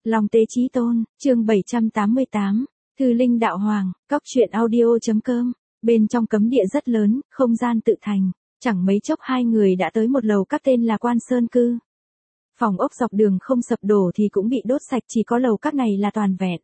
Long Tế Chí Tôn, chương 788, Thư Linh Đạo Hoàng, Cóc truyện audio.com, bên trong cấm địa rất lớn, không gian tự thành, chẳng mấy chốc hai người đã tới một lầu các tên là Quan Sơn Cư. Phòng ốc dọc đường không sập đổ thì cũng bị đốt sạch, chỉ có lầu các này là toàn vẹn.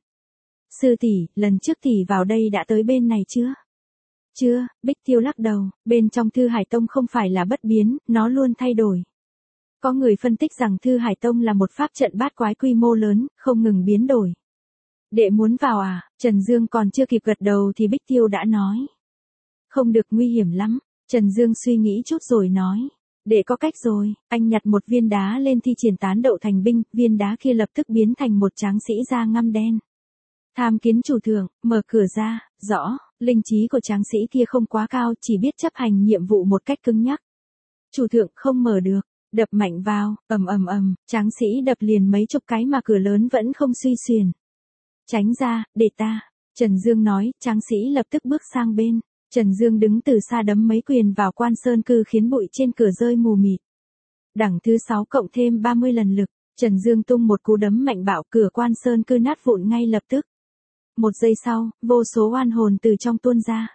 Sư tỷ, lần trước tỷ vào đây đã tới bên này chưa? Chưa, Bích Tiêu lắc đầu, bên trong Thư Hải Tông không phải là bất biến, nó luôn thay đổi. Có người phân tích rằng Thư Hải Tông là một pháp trận bát quái quy mô lớn, không ngừng biến đổi. Đệ muốn vào à? Trần Dương còn chưa kịp gật đầu thì Bích Tiêu đã nói. Không được, nguy hiểm lắm. Trần Dương suy nghĩ chút rồi nói. Đệ có cách rồi, anh nhặt một viên đá lên thi triển tán đậu thành binh, viên đá kia lập tức biến thành một tráng sĩ da ngăm đen. Tham kiến chủ thượng, mở cửa ra, rõ, linh trí của tráng sĩ kia không quá cao, chỉ biết chấp hành nhiệm vụ một cách cứng nhắc. Chủ thượng không mở được. Đập mạnh vào, ầm ầm ầm, tráng sĩ đập liền mấy chục cái mà cửa lớn vẫn không suy xuyển. Tránh ra, để ta. Trần Dương nói, tráng sĩ lập tức bước sang bên. Trần Dương đứng từ xa đấm mấy quyền vào Quan Sơn Cư khiến bụi trên cửa rơi mù mịt. Đẳng thứ 6 cộng thêm 30 lần lực, Trần Dương tung một cú đấm mạnh bạo, cửa Quan Sơn Cư nát vụn ngay lập tức. Một giây sau, vô số oan hồn từ trong tuôn ra.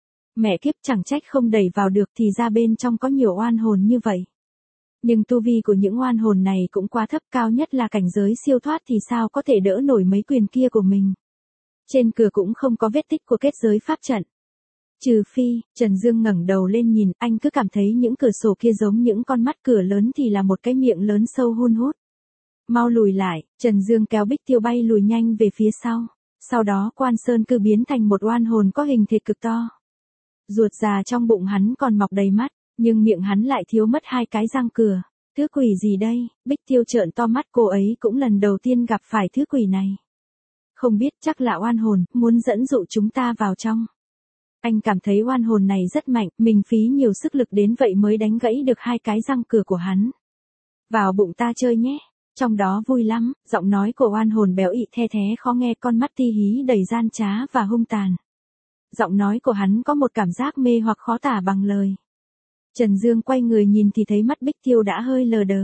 Mẹ kiếp, chẳng trách không đẩy vào được thì ra bên trong có nhiều oan hồn như vậy. Nhưng tu vi của những oan hồn này cũng quá thấp, cao nhất là cảnh giới siêu thoát thì sao có thể đỡ nổi mấy quyền kia của mình. Trên cửa cũng không có vết tích của kết giới pháp trận. Trừ phi, Trần Dương ngẩng đầu lên nhìn, anh cứ cảm thấy những cửa sổ kia giống những con mắt, cửa lớn thì là một cái miệng lớn sâu hun hút. Mau lùi lại, Trần Dương kéo Bích Tiêu bay lùi nhanh về phía sau. Sau đó Quan Sơn Cư biến thành một oan hồn có hình thịt cực to. Ruột già trong bụng hắn còn mọc đầy mắt. Nhưng miệng hắn lại thiếu mất hai cái răng cửa. Thứ quỷ gì đây? Bích Tiêu trợn to mắt, cô ấy cũng lần đầu tiên gặp phải thứ quỷ này. Không biết, chắc là oan hồn, muốn dẫn dụ chúng ta vào trong. Anh cảm thấy oan hồn này rất mạnh, mình phí nhiều sức lực đến vậy mới đánh gãy được hai cái răng cửa của hắn. Vào bụng ta chơi nhé. Trong đó vui lắm, giọng nói của oan hồn béo ị the thé khó nghe, con mắt ti hí đầy gian trá và hung tàn. Giọng nói của hắn có một cảm giác mê hoặc khó tả bằng lời. Trần Dương quay người nhìn thì thấy mắt Bích Tiêu đã hơi lờ đờ.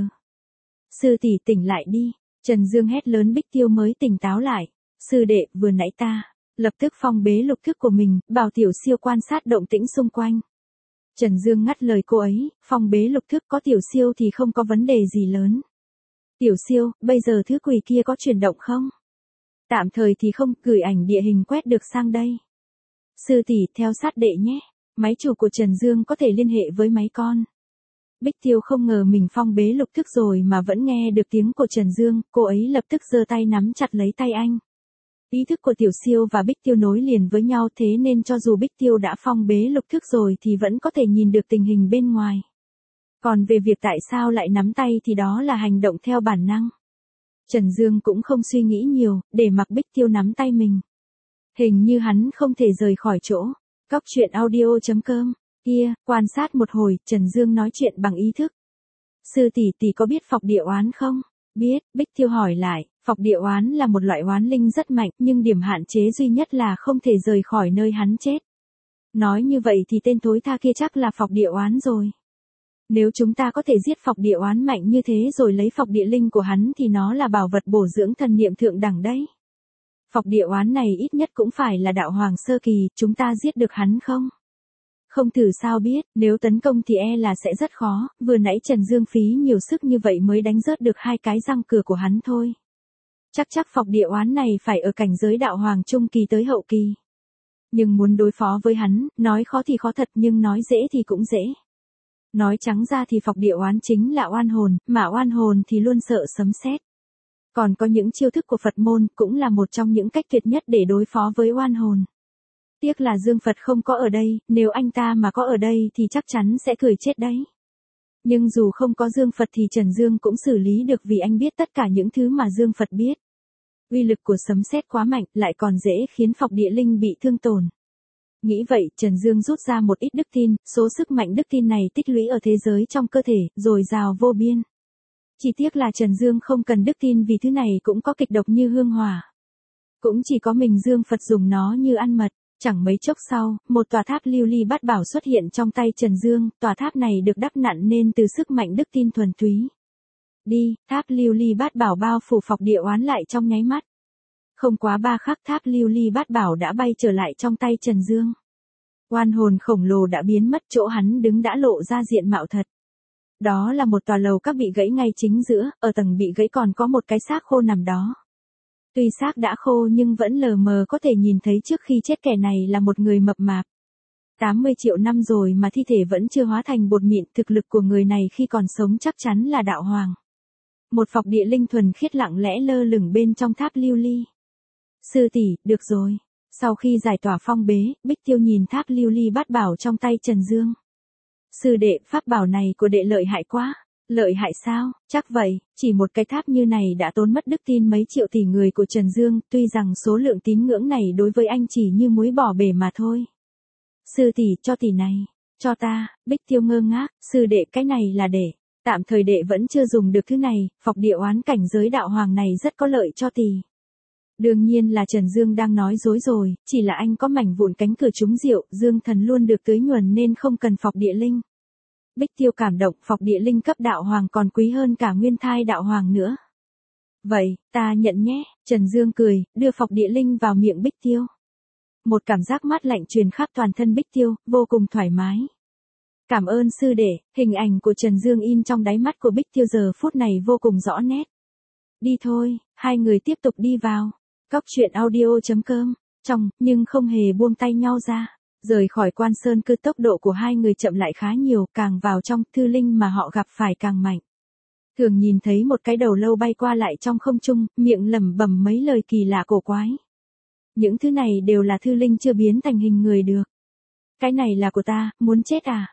Sư tỷ, tỉnh lại đi. Trần Dương hét lớn, Bích Tiêu mới tỉnh táo lại. Sư đệ, vừa nãy ta lập tức phong bế lục thức của mình, bảo Tiểu Siêu quan sát động tĩnh xung quanh. Trần Dương ngắt lời cô ấy, phong bế lục thức, có Tiểu Siêu thì không có vấn đề gì lớn. Tiểu Siêu, bây giờ thứ quỷ kia có chuyển động không? Tạm thời thì không, gửi ảnh địa hình quét được sang đây. Sư tỷ, theo sát đệ nhé. Máy chủ của Trần Dương có thể liên hệ với máy con. Bích Tiêu không ngờ mình phong bế lục thức rồi mà vẫn nghe được tiếng của Trần Dương, cô ấy lập tức giơ tay nắm chặt lấy tay anh. Ý thức của Tiểu Siêu và Bích Tiêu nối liền với nhau, thế nên cho dù Bích Tiêu đã phong bế lục thức rồi thì vẫn có thể nhìn được tình hình bên ngoài. Còn về việc tại sao lại nắm tay thì đó là hành động theo bản năng. Trần Dương cũng không suy nghĩ nhiều, để mặc Bích Tiêu nắm tay mình. Hình như hắn không thể rời khỏi chỗ. Cóc truyện audio.com, kia, quan sát một hồi, Trần Dương nói chuyện bằng ý thức. Sư tỷ, tỷ có biết Phọc Địa Oán không? Biết, Bích Tiêu hỏi lại, Phọc Địa Oán là một loại oán linh rất mạnh, nhưng điểm hạn chế duy nhất là không thể rời khỏi nơi hắn chết. Nói như vậy thì tên thối tha kia chắc là Phọc Địa Oán rồi. Nếu chúng ta có thể giết Phọc Địa Oán mạnh như thế rồi lấy Phọc Địa Linh của hắn thì nó là bảo vật bổ dưỡng thần niệm thượng đẳng đấy. Phọc Địa Oán này ít nhất cũng phải là đạo hoàng sơ kỳ, chúng ta giết được hắn không? Không thử sao biết, nếu tấn công thì e là sẽ rất khó, vừa nãy Trần Dương phí nhiều sức như vậy mới đánh rớt được hai cái răng cửa của hắn thôi. Chắc Phọc Địa Oán này phải ở cảnh giới đạo hoàng trung kỳ tới hậu kỳ. Nhưng muốn đối phó với hắn, nói khó thì khó thật nhưng nói dễ thì cũng dễ. Nói trắng ra thì Phọc Địa Oán chính là oan hồn, mà oan hồn thì luôn sợ sấm sét. Còn có những chiêu thức của Phật môn cũng là một trong những cách tuyệt nhất để đối phó với oan hồn. Tiếc là Dương Phật không có ở đây, nếu anh ta mà có ở đây thì chắc chắn sẽ cười chết đấy. Nhưng dù không có Dương Phật thì Trần Dương cũng xử lý được vì anh biết tất cả những thứ mà Dương Phật biết. Uy lực của sấm sét quá mạnh, lại còn dễ khiến Phọc Địa Linh bị thương tổn. Nghĩ vậy, Trần Dương rút ra một ít đức tin, số sức mạnh đức tin này tích lũy ở thế giới trong cơ thể, dồi dào vô biên. Chỉ tiếc là Trần Dương không cần đức tin vì thứ này cũng có kịch độc như hương hỏa. Cũng chỉ có mình Dương Phật dùng nó như ăn mật. Chẳng mấy chốc sau, một tòa tháp lưu ly bát bảo xuất hiện trong tay Trần Dương, tòa tháp này được đắp nặn nên từ sức mạnh đức tin thuần túy. Đi, tháp lưu ly bát bảo bao phủ Phọc Địa Oán lại trong nháy mắt. Không quá 3 khắc tháp lưu ly bát bảo đã bay trở lại trong tay Trần Dương. Oan hồn khổng lồ đã biến mất, chỗ hắn đứng đã lộ ra diện mạo thật. Đó là một tòa lầu các bị gãy ngay chính giữa, ở tầng bị gãy còn có một cái xác khô nằm đó. Tuy xác đã khô nhưng vẫn lờ mờ có thể nhìn thấy trước khi chết kẻ này là một người mập mạp. 80 triệu năm rồi mà thi thể vẫn chưa hóa thành bột mịn, thực lực của người này khi còn sống chắc chắn là đạo hoàng. Một Phọc Địa linh thuần khiết lặng lẽ lơ lửng bên trong tháp lưu ly. Sư tỷ, được rồi. Sau khi giải tỏa phong bế, Bích Tiêu nhìn tháp lưu ly bát bảo trong tay Trần Dương. Sư đệ, pháp bảo này của đệ lợi hại quá. Lợi hại sao? Chắc vậy, chỉ một cái tháp như này đã tốn mất đức tin mấy triệu tỷ người của Trần Dương, tuy rằng số lượng tín ngưỡng này đối với anh chỉ như muối bỏ bể mà thôi. Sư tỷ, cho tỷ này, cho ta. Bích Tiêu ngơ ngác, sư đệ, cái này là để, tạm thời đệ vẫn chưa dùng được thứ này, Phọc Địa Oán cảnh giới đạo hoàng này rất có lợi cho tỷ. Đương nhiên là Trần Dương đang nói dối rồi, chỉ là anh có mảnh vụn cánh cửa trúng rượu, Dương thần luôn được tưới nhuần nên không cần Phọc Địa linh. Bích Tiêu cảm động, Phọc Địa linh cấp đạo hoàng còn quý hơn cả nguyên thai đạo hoàng nữa. Vậy, ta nhận nhé, Trần Dương cười, đưa Phọc Địa linh vào miệng Bích Tiêu. Một cảm giác mát lạnh truyền khắp toàn thân Bích Tiêu, vô cùng thoải mái. Cảm ơn sư đệ, hình ảnh của Trần Dương in trong đáy mắt của Bích Tiêu giờ phút này vô cùng rõ nét. Đi thôi, hai người tiếp tục đi vào. Cóc truyện audio.com, trong, nhưng không hề buông tay nhau ra. Rời khỏi Quan Sơn Cư, tốc độ của hai người chậm lại khá nhiều, càng vào trong, thư linh mà họ gặp phải càng mạnh. Thường nhìn thấy một cái đầu lâu bay qua lại trong không trung, miệng lẩm bẩm mấy lời kỳ lạ cổ quái. Những thứ này đều là thư linh chưa biến thành hình người được. Cái này là của ta, muốn chết à?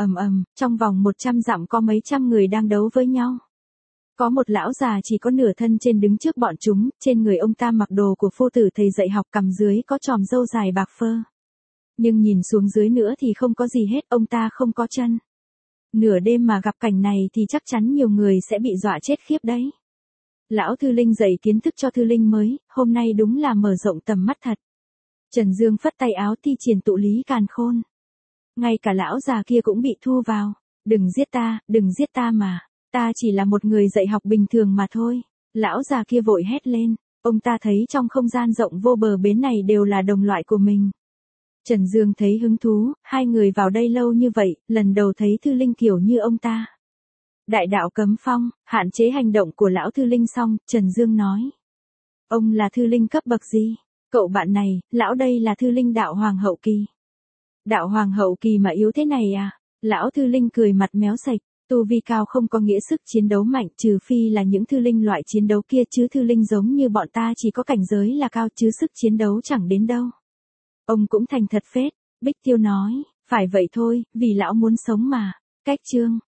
Trong vòng 100 dặm có mấy trăm người đang đấu với nhau. Có một lão già chỉ có nửa thân trên đứng trước bọn chúng, trên người ông ta mặc đồ của phu tử thầy dạy học, cằm dưới có chòm râu dài bạc phơ. Nhưng nhìn xuống dưới nữa thì không có gì hết, ông ta không có chân. Nửa đêm mà gặp cảnh này thì chắc chắn nhiều người sẽ bị dọa chết khiếp đấy. Lão thư linh dạy kiến thức cho thư linh mới, hôm nay đúng là mở rộng tầm mắt thật. Trần Dương phất tay áo thi triển tụ lý càn khôn. Ngay cả lão già kia cũng bị thu vào. Đừng giết ta mà. Ta chỉ là một người dạy học bình thường mà thôi. Lão già kia vội hét lên. Ông ta thấy trong không gian rộng vô bờ bến này đều là đồng loại của mình. Trần Dương thấy hứng thú, hai người vào đây lâu như vậy, lần đầu thấy thư linh kiểu như ông ta. Đại đạo cấm phong, hạn chế hành động của lão thư linh xong, Trần Dương nói. Ông là thư linh cấp bậc gì? Cậu bạn này, lão đây là thư linh đạo hoàng hậu kỳ. Đạo hoàng hậu kỳ mà yếu thế này à? Lão thư linh cười mặt méo sạch, tu vi cao không có nghĩa sức chiến đấu mạnh, trừ phi là những thư linh loại chiến đấu kia, chứ thư linh giống như bọn ta chỉ có cảnh giới là cao chứ sức chiến đấu chẳng đến đâu. Ông cũng thành thật phết, Bích Tiêu nói, phải vậy thôi, vì lão muốn sống mà. Cách chương